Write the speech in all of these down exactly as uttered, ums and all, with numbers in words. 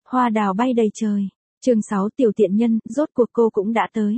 Hoa đào bay đầy trời. Chương sáu Tiểu tiện nhân, rốt cuộc cô cũng đã tới.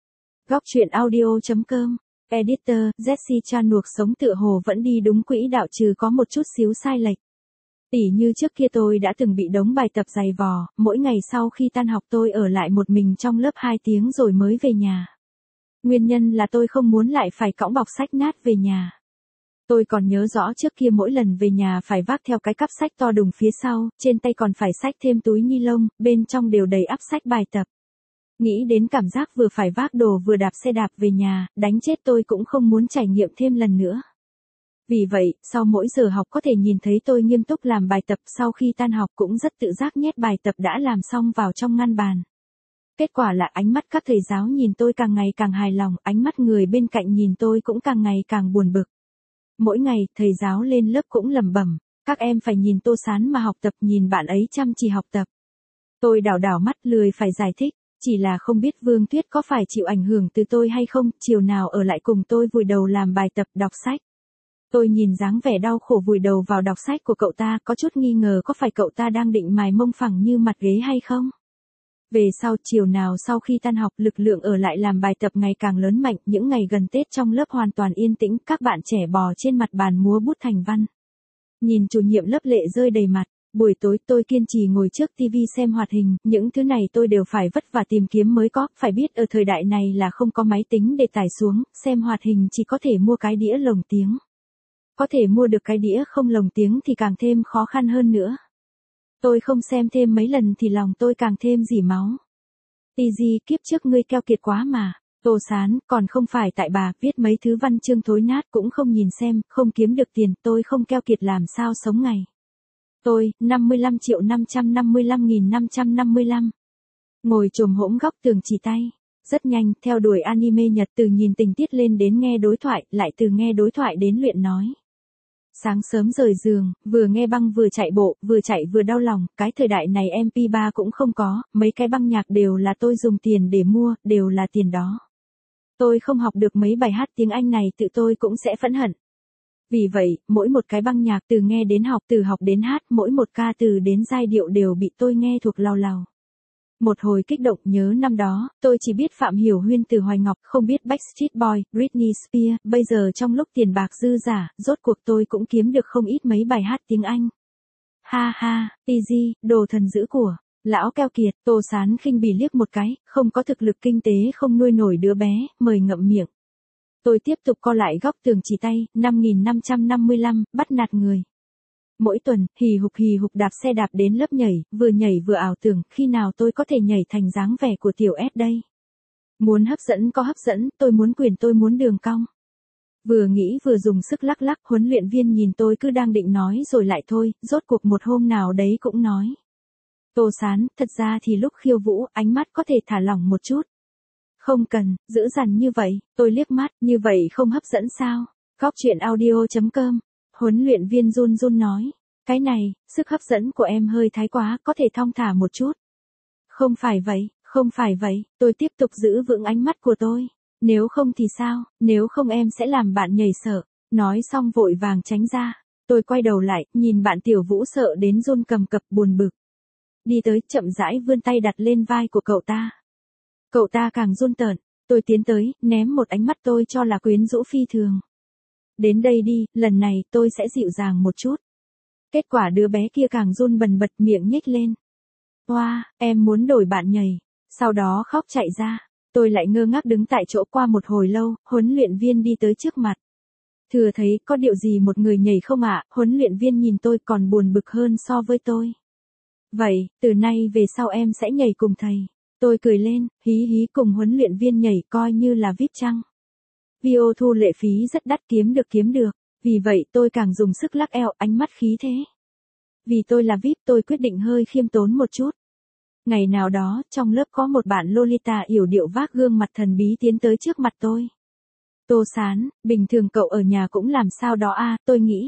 Góc truyện audio chấm com. Editor, Jessie Chanuộc sống tựa hồ vẫn đi đúng quỹ đạo trừ có một chút xíu sai lệch. Tỉ như trước kia tôi đã từng bị đống bài tập dày vò, mỗi ngày sau khi tan học tôi ở lại một mình trong lớp hai tiếng rồi mới về nhà. Nguyên nhân là tôi không muốn lại phải cõng bọc sách nát về nhà. Tôi còn nhớ rõ trước kia mỗi lần về nhà phải vác theo cái cặp sách to đùng phía sau, trên tay còn phải xách thêm túi ni lông, bên trong đều đầy ắp sách bài tập. Nghĩ đến cảm giác vừa phải vác đồ vừa đạp xe đạp về nhà, đánh chết tôi cũng không muốn trải nghiệm thêm lần nữa. Vì vậy, sau mỗi giờ học có thể nhìn thấy tôi nghiêm túc làm bài tập, sau khi tan học cũng rất tự giác nhét bài tập đã làm xong vào trong ngăn bàn. Kết quả là ánh mắt các thầy giáo nhìn tôi càng ngày càng hài lòng, ánh mắt người bên cạnh nhìn tôi cũng càng ngày càng buồn bực. Mỗi ngày, thầy giáo lên lớp cũng lẩm bẩm, các em phải nhìn Tô Sán mà học tập, nhìn bạn ấy chăm chỉ học tập. Tôi đảo đảo mắt lười phải giải thích, chỉ là không biết Vương Tuyết có phải chịu ảnh hưởng từ tôi hay không, chiều nào ở lại cùng tôi vùi đầu làm bài tập, đọc sách. Tôi nhìn dáng vẻ đau khổ vùi đầu vào đọc sách của cậu ta, có chút nghi ngờ có phải cậu ta đang định mài mông phẳng như mặt ghế hay không. Về sau, chiều nào sau khi tan học, lực lượng ở lại làm bài tập ngày càng lớn mạnh, những ngày gần Tết trong lớp hoàn toàn yên tĩnh, các bạn trẻ bò trên mặt bàn múa bút thành văn. Nhìn chủ nhiệm lớp lệ rơi đầy mặt, buổi tối tôi kiên trì ngồi trước tivi xem hoạt hình, những thứ này tôi đều phải vất vả tìm kiếm mới có, phải biết ở thời đại này là không có máy tính để tải xuống, xem hoạt hình chỉ có thể mua cái đĩa lồng tiếng. Có thể mua được cái đĩa không lồng tiếng thì càng thêm khó khăn hơn nữa. Tôi không xem thêm mấy lần thì lòng tôi càng thêm rỉ máu. Tì gì kiếp trước ngươi keo kiệt quá mà. Tô Sán, còn không phải tại bà, viết mấy thứ văn chương thối nát cũng không nhìn xem, không kiếm được tiền, tôi không keo kiệt làm sao sống ngày. Tôi, năm mươi lăm triệu năm trăm năm mươi lăm nghìn năm trăm năm mươi lăm. Ngồi chồm hỗn góc tường chỉ tay. Rất nhanh, theo đuổi anime Nhật, từ nhìn tình tiết lên đến nghe đối thoại, lại từ nghe đối thoại đến luyện nói. Sáng sớm rời giường, vừa nghe băng vừa chạy bộ, vừa chạy vừa đau lòng, cái thời đại này em pê ba cũng không có, mấy cái băng nhạc đều là tôi dùng tiền để mua, đều là tiền đó. Tôi không học được mấy bài hát tiếng Anh này tự tôi cũng sẽ phẫn hận. Vì vậy, mỗi một cái băng nhạc từ nghe đến học, từ học đến hát, mỗi một ca từ đến giai điệu đều bị tôi nghe thuộc lào lào. Một hồi kích động nhớ năm đó, tôi chỉ biết Phạm Hiểu Huyên từ Hoài Ngọc, không biết Backstreet Boys, Britney Spears, bây giờ trong lúc tiền bạc dư giả, rốt cuộc tôi cũng kiếm được không ít mấy bài hát tiếng Anh. Ha ha, tê giê, đồ thần giữ của, lão keo kiệt, Tô Sán khinh bỉ liếc một cái, không có thực lực kinh tế không nuôi nổi đứa bé, mời ngậm miệng. Tôi tiếp tục co lại góc tường chỉ tay, năm nghìn năm trăm năm mươi lăm, bắt nạt người. Mỗi tuần, hì hục hì hục đạp xe đạp đến lớp nhảy, vừa nhảy vừa ảo tưởng, khi nào tôi có thể nhảy thành dáng vẻ của tiểu S đây. Muốn hấp dẫn có hấp dẫn, tôi muốn quyền tôi muốn đường cong. Vừa nghĩ vừa dùng sức lắc lắc, huấn luyện viên nhìn tôi cứ đang định nói rồi lại thôi, rốt cuộc một hôm nào đấy cũng nói. Tô Sán, thật ra thì lúc khiêu vũ, ánh mắt có thể thả lỏng một chút. Không cần, giữ dằn như vậy, tôi liếc mắt, như vậy không hấp dẫn sao? Góc truyện audio chấm com. Huấn luyện viên run run nói, cái này, sức hấp dẫn của em hơi thái quá, có thể thong thả một chút. Không phải vậy, không phải vậy, tôi tiếp tục giữ vững ánh mắt của tôi. Nếu không thì sao, nếu không em sẽ làm bạn nhảy sợ. Nói xong vội vàng tránh ra. Tôi quay đầu lại, nhìn bạn tiểu vũ sợ đến run cầm cập buồn bực. Đi tới, chậm rãi vươn tay đặt lên vai của cậu ta. Cậu ta càng run tợn, tôi tiến tới, ném một ánh mắt tôi cho là quyến rũ phi thường. Đến đây đi, lần này tôi sẽ dịu dàng một chút. Kết quả đứa bé kia càng run bần bật, miệng nhếch lên. Oa, wow, em muốn đổi bạn nhảy. Sau đó khóc chạy ra. Tôi lại ngơ ngác đứng tại chỗ qua một hồi lâu, huấn luyện viên đi tới trước mặt. Thừa thấy có điều gì một người nhảy không ạ, huấn luyện viên nhìn tôi còn buồn bực hơn so với tôi. Vậy, từ nay về sau em sẽ nhảy cùng thầy. Tôi cười lên, hí hí cùng huấn luyện viên nhảy coi như là víp chăng. Video thu lệ phí rất đắt, kiếm được kiếm được, vì vậy tôi càng dùng sức lắc eo, ánh mắt khí thế. Vì tôi là víp tôi quyết định hơi khiêm tốn một chút. Ngày nào đó, trong lớp có một bạn Lolita yểu điệu vác gương mặt thần bí tiến tới trước mặt tôi. Tô Sán, bình thường cậu ở nhà cũng làm sao đó à, tôi nghĩ.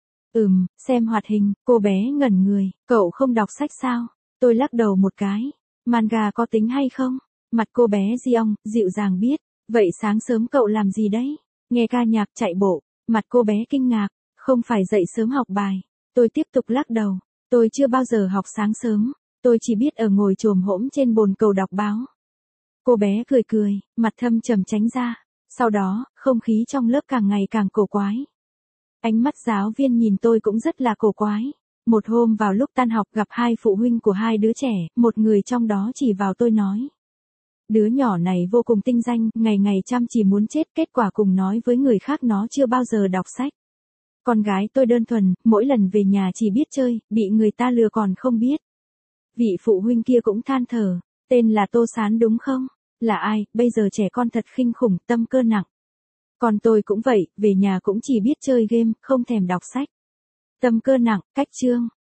Ừm, xem hoạt hình, cô bé ngẩn người, cậu không đọc sách sao? Tôi lắc đầu một cái, manga có tính hay không? Mặt cô bé Giong, dịu dàng biết. Vậy sáng sớm cậu làm gì đấy? Nghe ca nhạc, chạy bộ. Mặt cô bé kinh ngạc, không phải dậy sớm học bài. Tôi tiếp tục lắc đầu, tôi chưa bao giờ học sáng sớm. Tôi chỉ biết ở ngồi chồm hổm trên bồn cầu đọc báo. Cô bé cười cười, mặt thâm trầm tránh ra. Sau đó, không khí trong lớp càng ngày càng cổ quái. Ánh mắt giáo viên nhìn tôi cũng rất là cổ quái. Một hôm vào lúc tan học gặp hai phụ huynh của hai đứa trẻ, một người trong đó chỉ vào tôi nói. Đứa nhỏ này vô cùng tinh danh, ngày ngày chăm chỉ muốn chết, kết quả cùng nói với người khác nó chưa bao giờ đọc sách. Con gái tôi đơn thuần, mỗi lần về nhà chỉ biết chơi, bị người ta lừa còn không biết. Vị phụ huynh kia cũng than thở, tên là Tô Sán đúng không? Là ai, bây giờ trẻ con thật khinh khủng, tâm cơ nặng. Còn tôi cũng vậy, về nhà cũng chỉ biết chơi game, không thèm đọc sách. Tâm cơ nặng, cách chương.